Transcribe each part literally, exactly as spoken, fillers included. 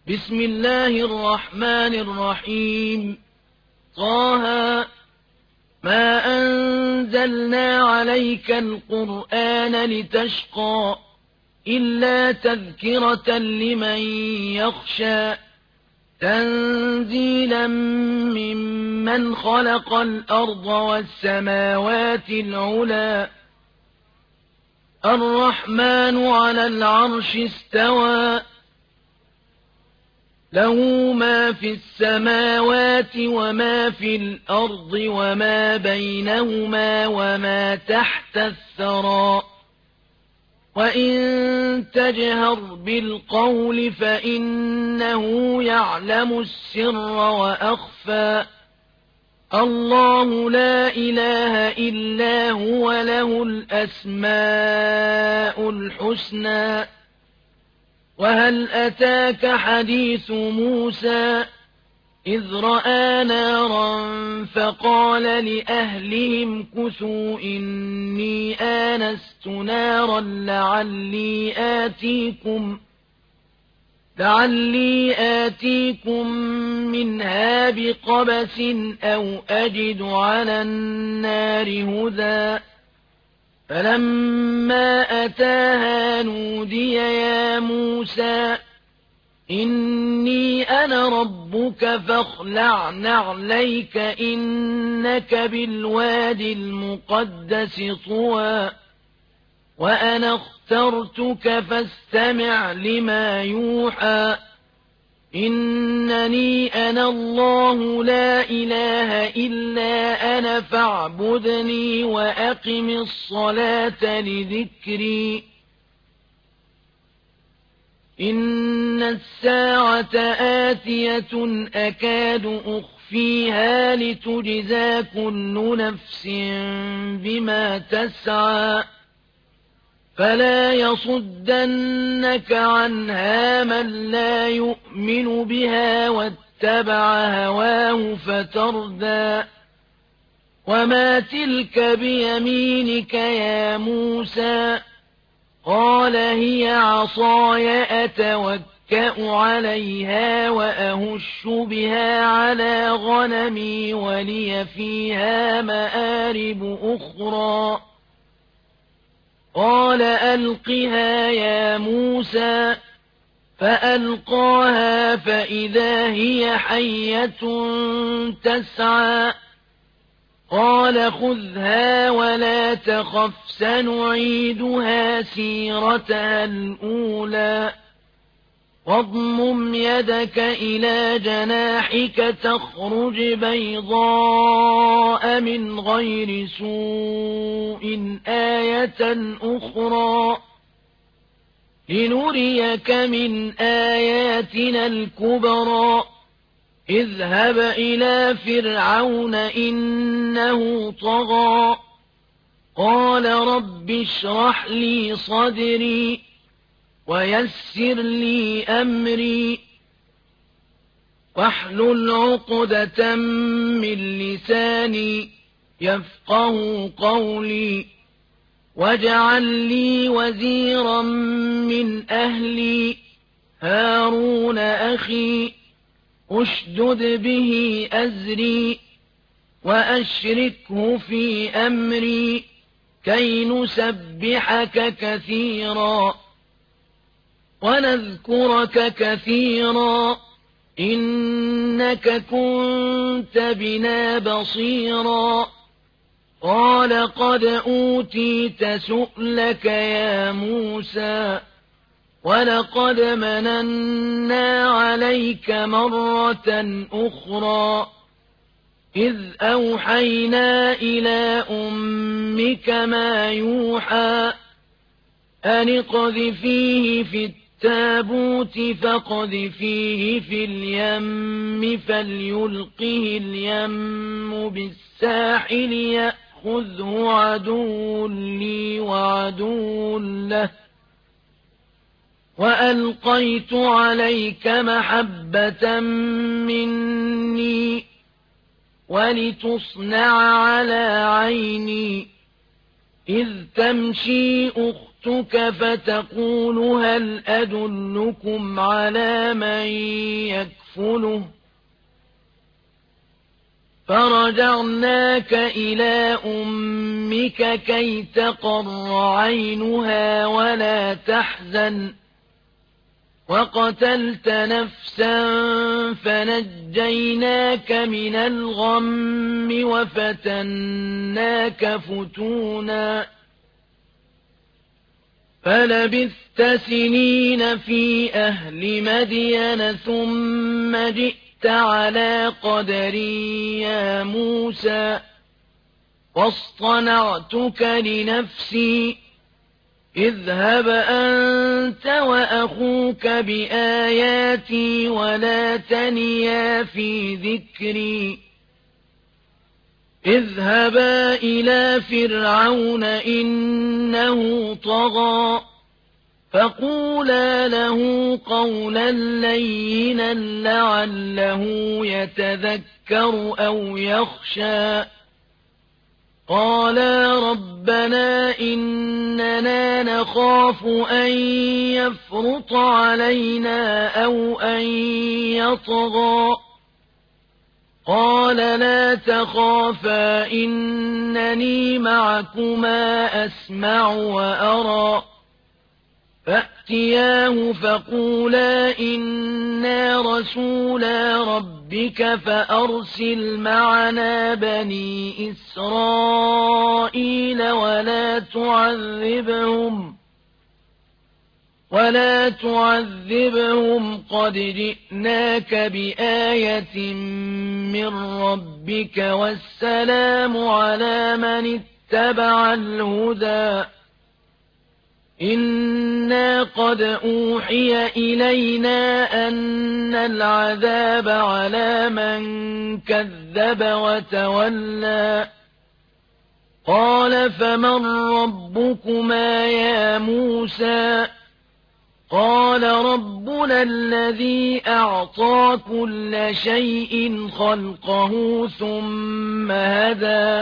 بسم الله الرحمن الرحيم. طه ما أنزلنا عليك القرآن لتشقى إلا تذكرة لمن يخشى تنزيلا ممن خلق الأرض والسماوات العلى الرحمن على العرش استوى له ما في السماوات وما في الأرض وما بينهما وما تحت الثرى وإن تجهر بالقول فإنه يعلم السر وأخفى الله لا إله إلا هو له الأسماء الحسنى. وهل أتاك حديث موسى إذ رأى نارا فقال لأهلهم كثوا إني آنست نارا لعلي آتيكم لعلي آتيكم منها بقبس أو أجد على النار هدى فلما أتاها نودي يا موسى إني أنا ربك فاخلع نعليك إنك بالوادي المقدس طوى وأنا اخترتك فاستمع لما يوحى إنني أنا الله لا إله إلا أنا فاعبدني وأقم الصلاة لذكري إن الساعة آتية أكاد أخفيها لتجزى كل نفس بما تسعى فلا يصدنك عنها من لا يؤمن بها واتبع هواه فتردى وما تلك بيمينك يا موسى قال هي عصاي أتوكأ عليها وأهش بها على غنمي ولي فيها مآرب أخرى قال ألقها يا موسى فألقاها فإذا هي حية تسعى قال خذها ولا تخف سنعيدها سيرتها الأولى واضمم يدك إلى جناحك تخرج بيضاء من غير سوء آية أخرى لنريك من آياتنا الكبرى اذهب إلى فرعون إنه طغى قال رب اشرح لي صدري ويسر لي أمري واحلل عقدة من لساني يفقه قولي واجعل لي وزيرا من أهلي هارون أخي اشدد به أزري وأشركه في أمري كي نسبحك كثيرا ونذكرك كثيرا إنك كنت بنا بصيرا قال قد أوتيت سؤلك يا موسى ولقد مننا عليك مرة أخرى إذ أوحينا إلى أمك ما يوحى أن اقذفيه في التابوت فاقذفيه في اليم فليلقه اليم بالساحل يأخذه عدو لي وعدو له وألقيت عليك محبة مني ولتصنع على عيني إذ تمشي أختي فَصَدَّقْتُكَ فَتَقُولُ هَلْ أَدُلُّكُمْ عَلَىٰ مَن يَكْفُلُهُ فَرَجَعْنَاكَ إِلَىٰ أُمِّكَ كَيْ تَقَرَّ عَيْنُهَا وَلَا تَحْزَنَ وَقَتَلْتَ نَفْسًا فَنَجَّيْنَاكَ مِنَ الْغَمِّ وَفَتَنَّاكَ فُتُونًا فَلَبِثْتَ سِنِينَ فِي أَهْلِ مَدْيَنَ ثُمَّ جِئْتَ عَلَىٰ قَدَرٍ يَا مُوسَىٰ وَاصْطَنَعْتُكَ لِنَفْسِي اذْهَبْ أَنتَ وَأَخُوكَ بِآيَاتِي وَلَا تَنِيَا فِي ذِكْرِي اذْهَبَا إِلَىٰ فِرْعَوْنَ إِنَّهُ طَغَىٰ فَقُولَا لَهُ قَوْلًا لَّيِّنًا لَّعَلَّهُ يَتَذَكَّرُ أَوْ يَخْشَىٰ قَالَا رَبَّنَا إِنَّنَا نَخَافُ أَن يَفْرُطَ عَلَيْنَا أَوْ أَن يَطْغَىٰ قَالَ لَا تَخَافَا إِنَّنِي مَعَكُمَا أَسْمَعُ وَأَرَىٰ فَأْتِيَاهُ فَقُولَا إِنَّا رَسُولَا رَبِّكَ فَأَرْسِلْ مَعَنَا بَنِي إِسْرَائِيلَ وَلَا تُعَذِّبْهُمْ وَلَا تُعَذِّبْهُمْ قَدْ جِئْنَاكَ بِآيَةٍ مِّن رَّبِّكَ وَالسَّلَامُ عَلَىٰ مَنِ اتَّبَعَ الْهُدَىٰ إِنَّا قَدْ أُوحِيَ إِلَيْنَا أَنَّ الْعَذَابَ عَلَىٰ مَن كَذَّبَ وَتَوَلَّىٰ قَالَ فَمَن رَّبُّكُمَا يَا مُوسَىٰ قَالَ رَبُّنَا الَّذِي أَعْطَىٰ كُلَّ شَيْءٍ خَلْقَهُ ثُمَّ هَدَىٰ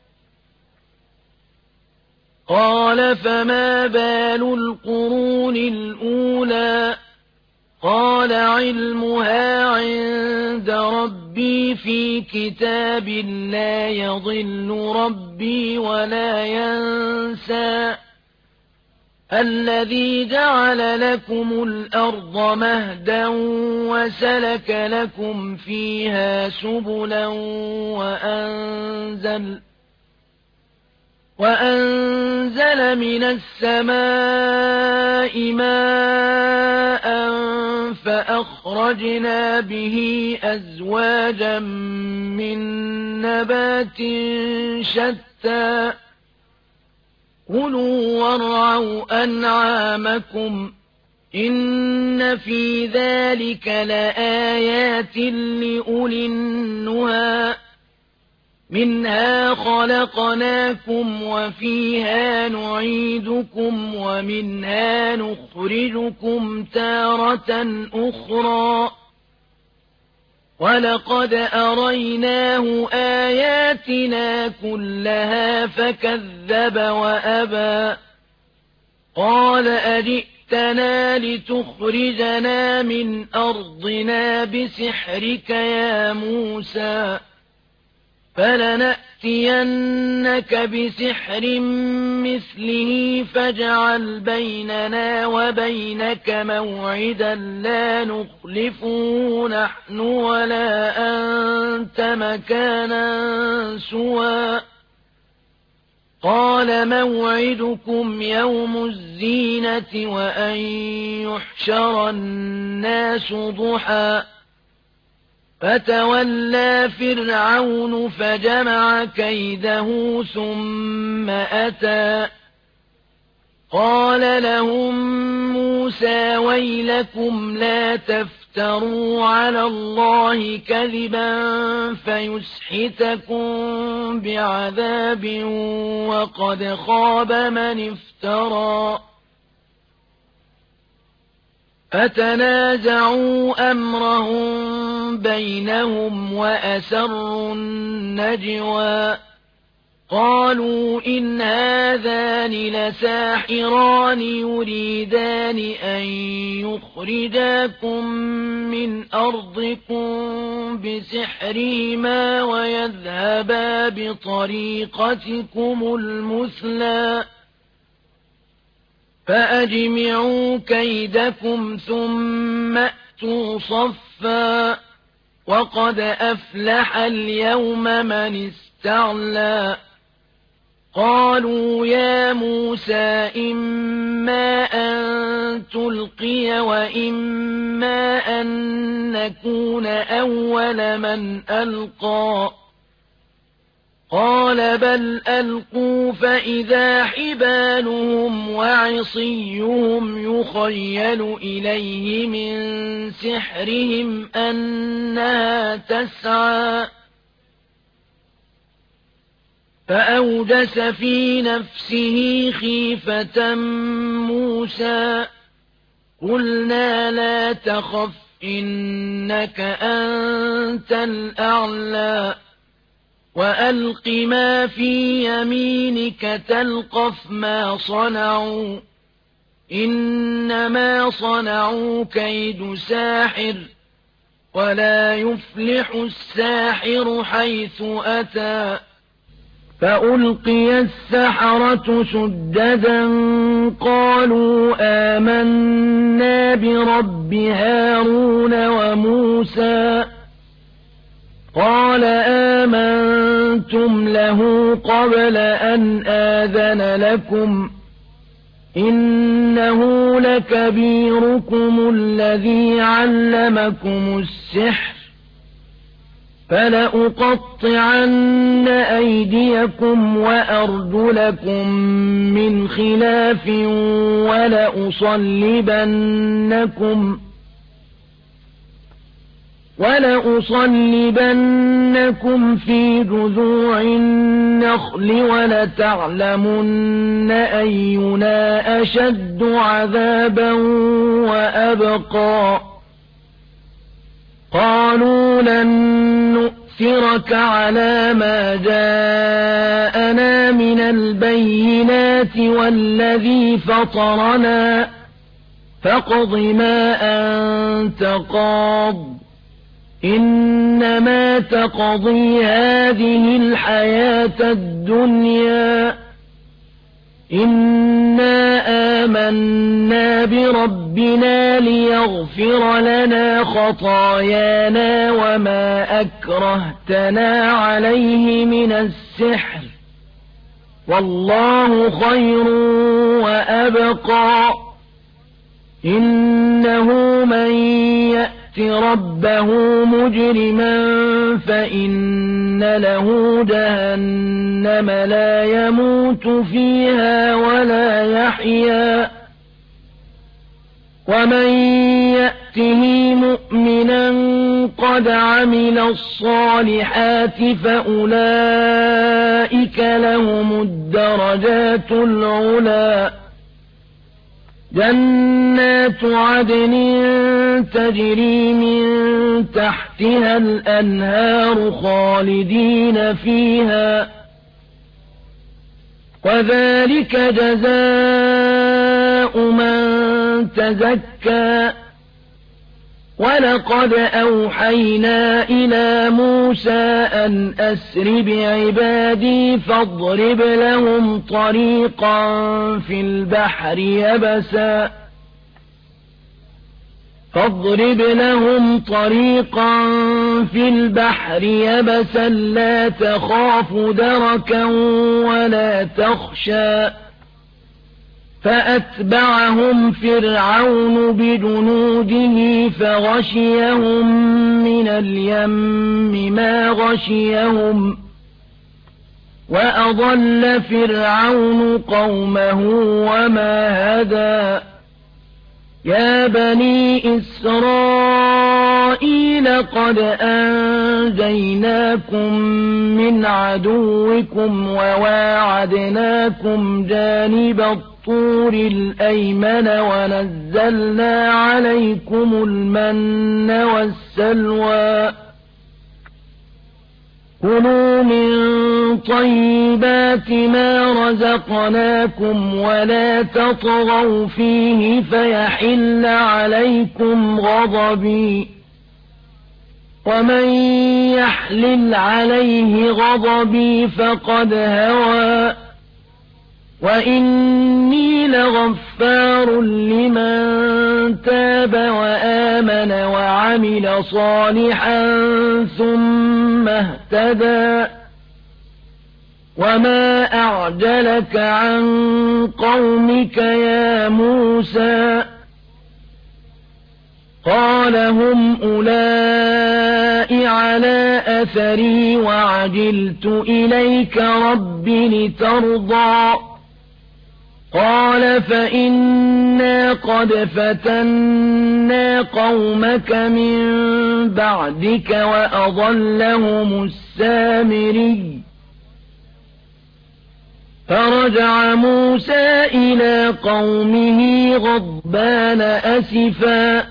قَالَ فَمَا بَالُ الْقُرُونِ الْأُولَىٰ قَالَ عِلْمُهَا عِندَ رَبِّي فِي كِتَابٍ لَّا يَضِلُّ رَبِّي وَلَا يَنسَى الَّذِي جَعَلَ لَكُمُ الْأَرْضَ مَهْدًا وَسَلَكَ لَكُمْ فِيهَا سُبُلًا وَأَنزَلَ وَأَنزَلَ مِنَ السَّمَاءِ مَاءً فَأَخْرَجْنَا بِهِ أَزْوَاجًا مِّن نَّبَاتٍ شَتَّىٰ كُلُوا وَارْعَوْا أَنْعَامَكُمْ إِنَّ فِي ذَلِكَ لَآيَاتٍ لِّأُولِي النُّهَىٰ مِنْهَا خَلَقْنَاكُمْ وَفِيهَا نُعِيدُكُمْ وَمِنْهَا نُخْرِجُكُمْ تَارَةً أُخْرَىٰ وَلَقَدْ أَرَيْنَاهُ آيَاتِنَا كُلَّهَا فَكَذَّبَ وَأَبَىٰ قَالَ أَجِئْتَنَا لِتُخْرِجَنَا مِنْ أَرْضِنَا بِسِحْرِكَ يَا مُوسَىٰ فَلَنَأْتِيَنَّكَ بِسِحْرٍ مِّثْلِهِ فَاجْعَلْ بَيْنَنَا وَبَيْنَكَ مَوْعِدًا لَّا نُخْلِفُهُ نَحْنُ وَلَا أَنتَ مَكَانًا سُوًى قَالَ مَوْعِدُكُمْ يَوْمُ الزِّينَةِ وَأَن يُحْشَرَ النَّاسُ ضُحًى فَتَوَلَّىٰ فِرْعَوْنُ فَجَمَعَ كَيْدَهُ ثُمَّ أَتَىٰ قَالَ لَهُم مُّوسَىٰ وَيْلَكُمْ لَا تَفْتَرُوا عَلَى اللَّهِ كَذِبًا فَيُسْحِتَكُم بِعَذَابٍ وَقَدْ خَابَ مَنِ افْتَرَىٰ فَتَنَازَعُوا أَمْرَهُم بَيْنَهُمْ وَأَسَرُّوا النَّجْوَىٰ قالوا إن هذان لساحران يريدان أن يخرجاكم من أرضكم بسحرهما ويذهبا بطريقتكم المثلى فأجمعوا كيدكم ثم أتوا صفا وقد أفلح اليوم من استعلى قالوا يا موسى إما أن تلقي وإما أن نكون أول من ألقى قال بل ألقوا فإذا حبالهم وعصيهم يخيل إليه من سحرهم أنها تسعى فأوجس في نفسه خيفة موسى قلنا لا تخف إنك أنت الأعلى وألق ما في يمينك تلقف ما صنعوا إنما صنعوا كيد ساحر ولا يفلح الساحر حيث أتى فألقي السحرة سجدا قالوا آمنا برب هارون وموسى قال آمنتم له قبل أن آذن لكم إنه لكبيركم الذي علمكم السحر فلأقطعن أيديكم وأرجلكم من خلاف ولأصلبنكم ولأصلبنكم في جذوع النخل ولتعلمن أينا أشد عذابا وأبقى قالوا لن نؤثرك على ما جاءنا من البينات والذي فطرنا فاقض ما أنت قاض إنما تقضي هذه الحياة الدنيا إنا آمنا بربنا ليغفر لنا خطايانا وما أكرهتنا عليه من السحر والله خير وأبقى إنه من يأت ربه مجرما فإن له جهنم لا يموت فيها ولا يحيا ومن يأته مؤمنا قد عمل الصالحات فأولئك لهم الدرجات العلى جنات عدن تجري من تحتها الأنهار خالدين فيها وذلك جزاء من تزكى ولقد أوحينا إلى موسى أن أسر بعبادي فاضرب لهم طريقا في البحر يبسا فاضرب لهم طريقا في البحر يبسا لا تخاف دركا ولا تخشى فأتبعهم فرعون بجنوده فغشيهم من اليم ما غشيهم وأضل فرعون قومه وما هدى يا بني إسرائيل قد أنجيناكم من عدوكم وواعدناكم جانب الطور الأيمن ونزلنا عليكم المن والسلوى كُلُوا مِن طَيِّبَاتِ مَا رَزَقْنَاكُمْ وَلَا تَطْغَوْا فِيهِ فَيَحِلَّ عَلَيْكُمْ غَضَبِي وَمَن يَحْلِلْ عَلَيْهِ غَضَبِي فَقَدْ هَوَىٰ وَإِنِّي لَغَفَّارٌ لِّمَن تَابَ وَآمَنَ وَعَمِلَ صَالِحًا ثُمَّ اهْتَدَىٰ وَمَا أَعْجَلَكَ عَن قَوْمِكَ يَا مُوسَىٰ قَالَ هُمْ أُولَاءِ عَلَىٰ أَثَرِي وَعَجِلْتُ إِلَيْكَ رَبِّ لِتَرْضَىٰ قَالَ فَإِنَّا قَدْ فَتَنَّا قَوْمَكَ مِن بَعْدِكَ وَأَضَلَّهُمُ السَّامِرِيُّ فَرَجَعَ مُوسَىٰ إِلَىٰ قَوْمِهِ غَضْبَانَ أَسِفًا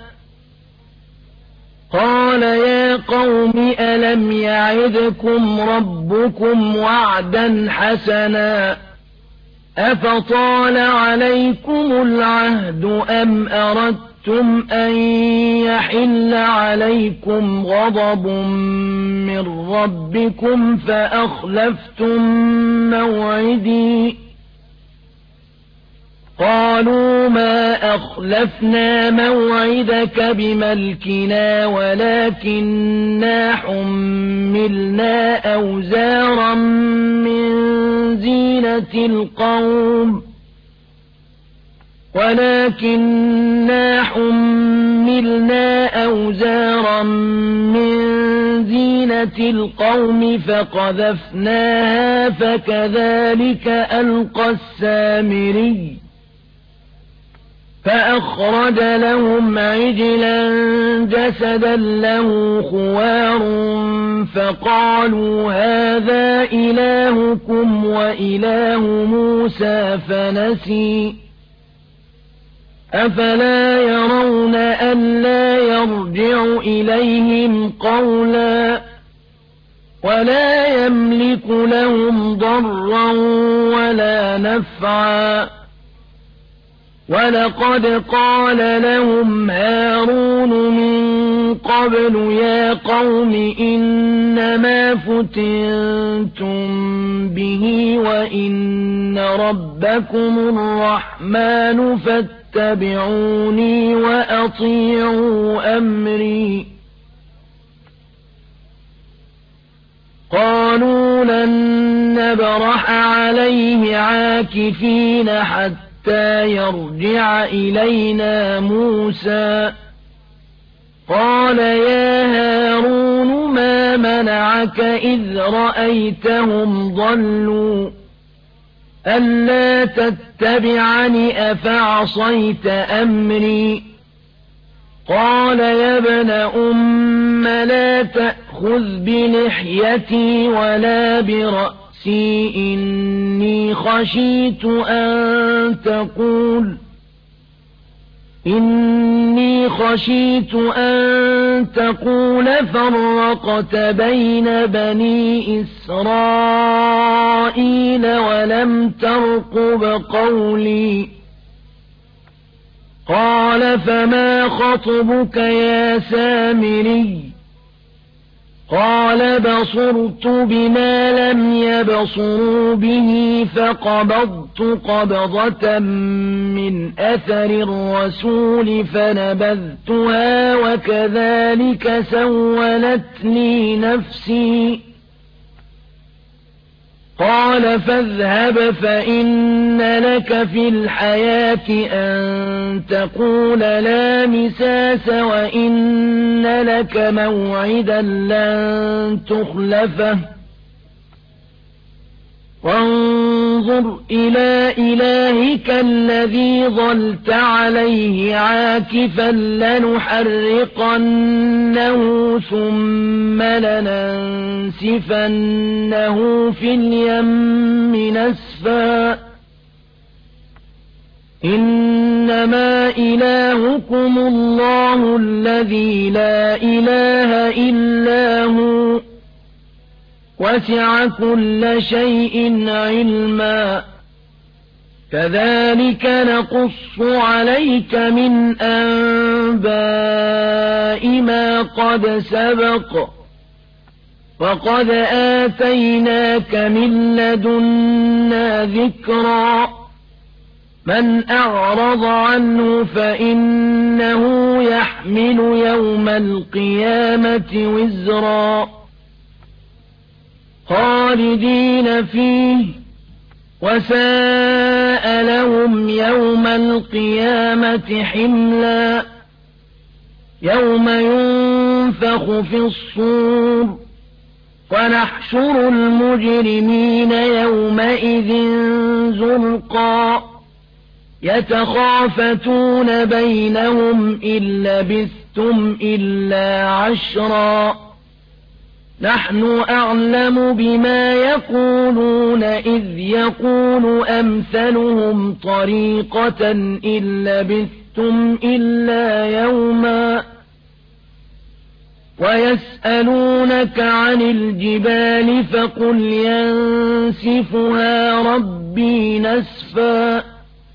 قَالَ يَا قَوْمِ أَلَمْ يَعِدْكُمْ رَبُّكُمْ وَعْدًا حَسَنًا أَفَطَالَ عَلَيْكُمُ الْعَهْدُ أَمْ أَرَدتُّمْ أَن يَحِلَّ عَلَيْكُمْ غَضَبٌ مِّن رَّبِّكُمْ فَأَخْلَفْتُم مَّوْعِدِي قَالُوا مَا أَخْلَفْنَا مَوْعِدَكَ بِمَلْكِنَا وَلَٰكِنَّا حُمِّلْنَا أَوْزَارًا مِّن زِينَةِ الْقَوْمِ وَلَٰكِنَّا حُمِّلْنَا أَوْزَارًا مِّن زِينَةِ الْقَوْمِ فَقَذَفْنَاهَا فَكَذَٰلِكَ أَلْقَى السَّامِرِيُّ فَأَخْرَجَ لَهُمْ عِجْلًا جَسَدًا لَّهُ خُوَارٌ فَقَالُوا هَٰذَا إِلَٰهُكُمْ وَإِلَٰهُ مُوسَىٰ فَنَسِيَ أَفَلَا يَرَوْنَ أَلَّا يَرْجِعُ إِلَيْهِمْ قَوْلًا وَلَا يَمْلِكُ لَهُمْ ضَرًّا وَلَا نَفْعًا وَلَقَدْ قَالَ لَهُمْ هَارُونُ مِن قَبْلُ يَا قَوْمِ إِنَّمَا فُتِنتُم بِهِ وَإِنَّ رَبَّكُمُ الرَّحْمَٰنُ فَاتَّبِعُونِي وَأَطِيعُوا أَمْرِي قَالُوا لَن نَّبْرَحَ عَلَيْهِ عَاكِفِينَ حَتَّىٰ حَتَّىٰ يَرْجِعَ إِلَيْنَا مُوسَىٰ قَالَ يَا هَارُونُ مَا مَنَعَكَ إِذْ رَأَيْتَهُمْ ضَلُّوا أَلَّا تَتَّبِعَنِ أَفَعَصَيْتَ أَمْرِي قَالَ يَا ابْنَ أُمَّ لَا تَأْخُذْ بِلِحْيَتِي وَلَا بِرَأْسِي إِنِّي خَشِيتُ أَن تَقُولَ إِنِّي خَشِيتُ أَن تَقُولَ فَرَّقْتَ بَيْنَ بَنِي إِسْرَائِيلَ وَلَمْ تَرْقُبْ قَوْلِي قَالَ فَمَا خَطْبُكَ يَا سَامِرِيُّ قَالَ بَصُرْتُ بِمَا لَمْ يَبْصُرُوا بِهِ فَقَبَضْتُ قَبْضَةً مِّنْ أَثَرِ الرَّسُولِ فَنَبَذْتُهَا وَكَذَٰلِكَ سَوَّلَتْ لِي نَفْسِي قَالَ فَاذْهَبْ فَإِنَّ لَكَ فِي الْحَيَاةِ أَن تَقُولَ لَا مِسَاسَ وَإِنَّ لَكَ مَوْعِدًا لَّن تُخْلَفَهُ وَانظُرْ إِلَىٰ إِلَٰهِكَ الَّذِي ظَلْتَ عَلَيْهِ عَاكِفًا لَّنُحَرِّقَنَّهُ ثُمَّ لَنَنسِفَنَّهُ فِي الْيَمِّ نَسْفًا إِنَّمَا إِلَٰهُكُمُ اللَّهُ الَّذِي لَا إِلَٰهَ إِلَّا هُوَ وسع كل شيء علما كذلك نقص عليك من أنباء ما قد سبق وقد آتيناك من لدنا ذكرا من أعرض عنه فإنه يحمل يوم القيامة وزرا خالدين فيه وساء لهم يوم القيامة حملا يوم ينفخ في الصور ونحشر المجرمين يومئذ زرقا يتخافتون بينهم إن لبثتم إلا عشرا نحن أعلم بما يقولون إذ يقول أمثلهم طريقة إن لبثتم إلا يوما ويسألونك عن الجبال فقل ينسفها ربي نسفا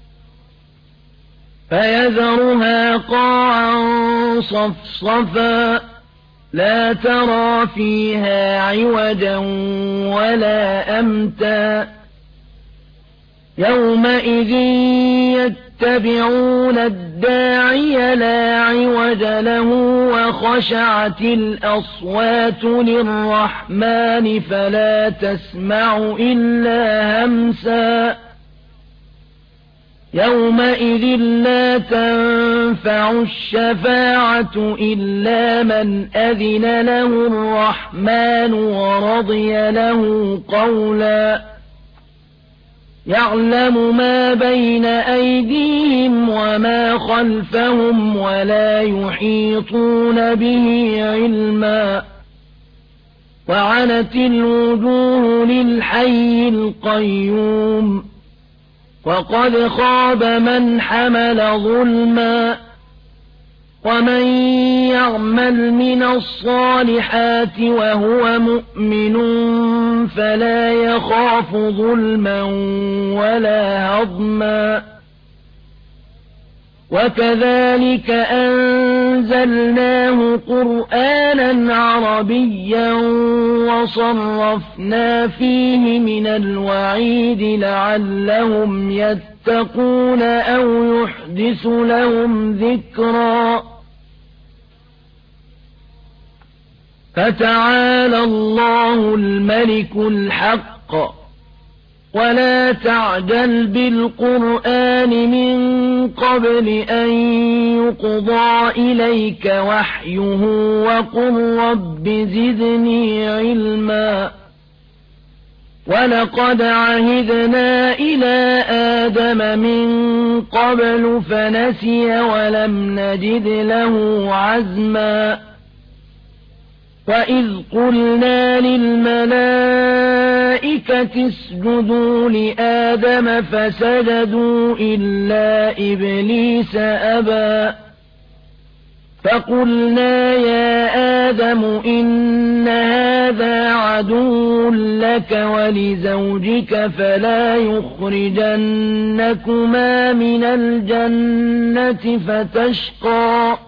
فيذرها قاعا صفصفا لا ترى فيها عوجا ولا أمتا يومئذ يتبعون الداعي لا عوج له وخشعت الأصوات للرحمن فلا تسمع إلا همسا يومئذ لا تنفع الشفاعة إلا من أذن له الرحمن ورضي له قولا يعلم ما بين أيديهم وما خلفهم ولا يحيطون به علما وعنت الوجوه للحي القيوم وقد خاب من حمل ظلما ومن يعمل من الصالحات وهو مؤمن فلا يخاف ظلما ولا هضما وكذلك أنزلناه قرآنا عربيا وصرفنا فيه من الوعيد لعلهم يتقون أو يحدث لهم ذكرا فتعالى الله الملك الحق ولا تعجل بالقرآن من قبل أن يقضى إليك وحيه وقل رب زدني علما ولقد عهدنا إلى آدم من قبل فنسي ولم نجد له عزما وإذ قلنا للملائكة اسجدوا لآدم فسجدوا إلا إبليس أبى فقلنا يا آدم إن هذا عدو لك ولزوجك فلا يخرجنكما من الجنة فتشقى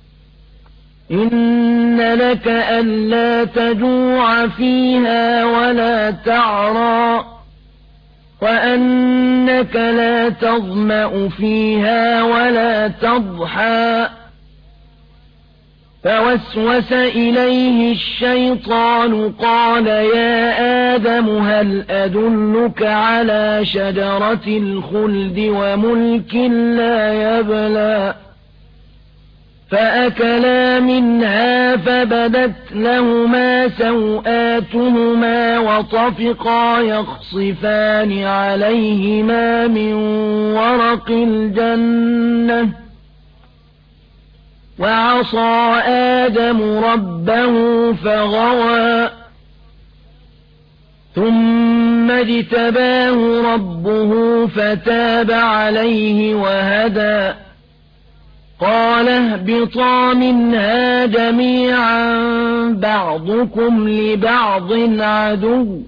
إن لك ألا تجوع فيها ولا تعرى وأنك لا تظمأ فيها ولا تضحى فوسوس إليه الشيطان قال يا آدم هل أدلك على شجرة الخلد وملك لا يبلى فأكلا منها فبدت لهما سوآتهما وطفقا يخصفان عليهما من ورق الجنة وعصى آدم ربه فغوى ثم اجتباه ربه فتاب عليه وهدى قال اهبطا منها جميعا بعضكم لبعض عدو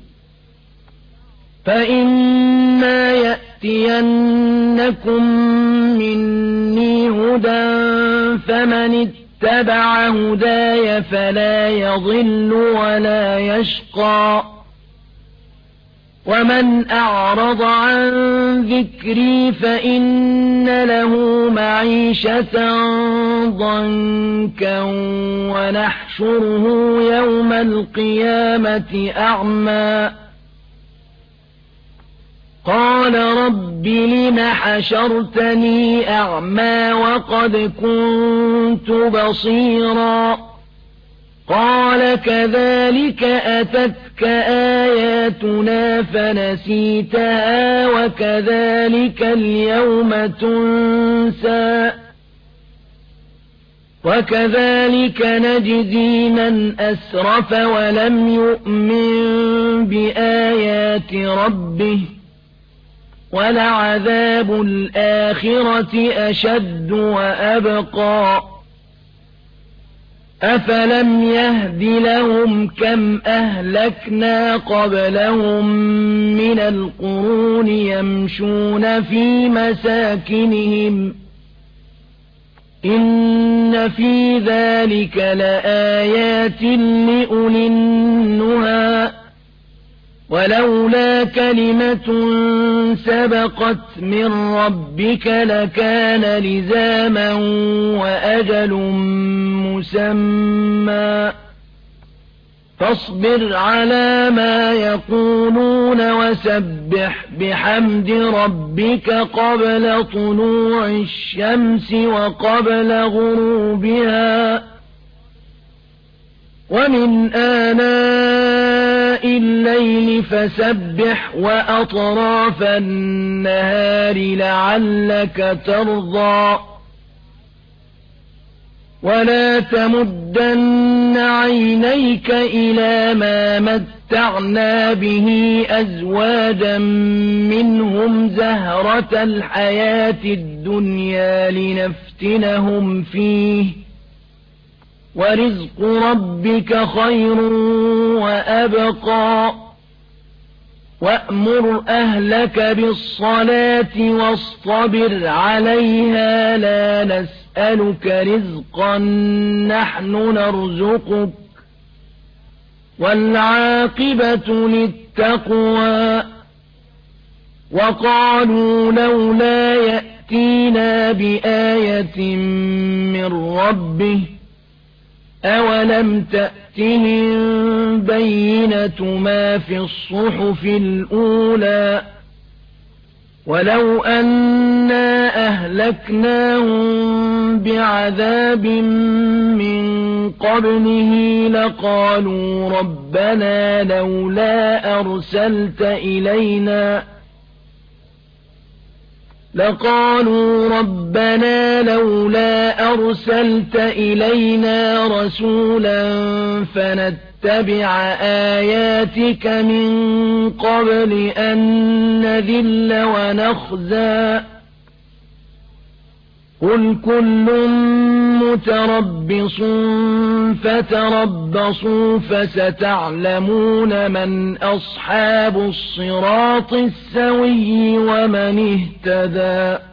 فإما يأتينكم مني هدى فمن اتبع هداي فلا يضل ولا يشقى ومن أعرض عن ذكري فإن له معيشة ضنكا ونحشره يوم القيامة أعمى قال رب لم حشرتني أعمى وقد كنت بصيرا قال كذلك أتتك آياتنا فنسيتها وكذلك اليوم تنسى وكذلك نجزي من أسرف ولم يؤمن بآيات ربه ولعذاب الآخرة أشد وأبقى أفلم يهد لهم كم أهلكنا قبلهم من القرون يمشون في مساكنهم إن في ذلك لآيات لأولي النهى ولولا كلمة سبقت من ربك لكان لزاما وأجل مسمى فاصبر على ما يقولون وسبح بحمد ربك قبل طلوع الشمس وقبل غروبها ومن آناء الليل فسبح وأطراف النهار لعلك ترضى ولا تمدن عينيك إلى ما متعنا به أزواجا منهم زهرة الحياة الدنيا لنفتنهم فيه ورزق ربك خير وأبقى وأمر أهلك بالصلاة واصطبر عليها لا نسألك رزقا نحن نرزقك والعاقبة للتقوى وقالوا لولا يأتينا بآية من ربه أولم تأتهم بينة ما في الصحف الأولى ولو أنا أهلكناهم بعذاب من قبله لقالوا ربنا لولا أرسلت إلينا لقالوا ربنا لولا أرسلت إلينا رسولا فنتبع آياتك من قبل أن نذل ونخزى قل كل متربص فتربصوا فستعلمون من أصحاب الصراط السوي ومن اهتدى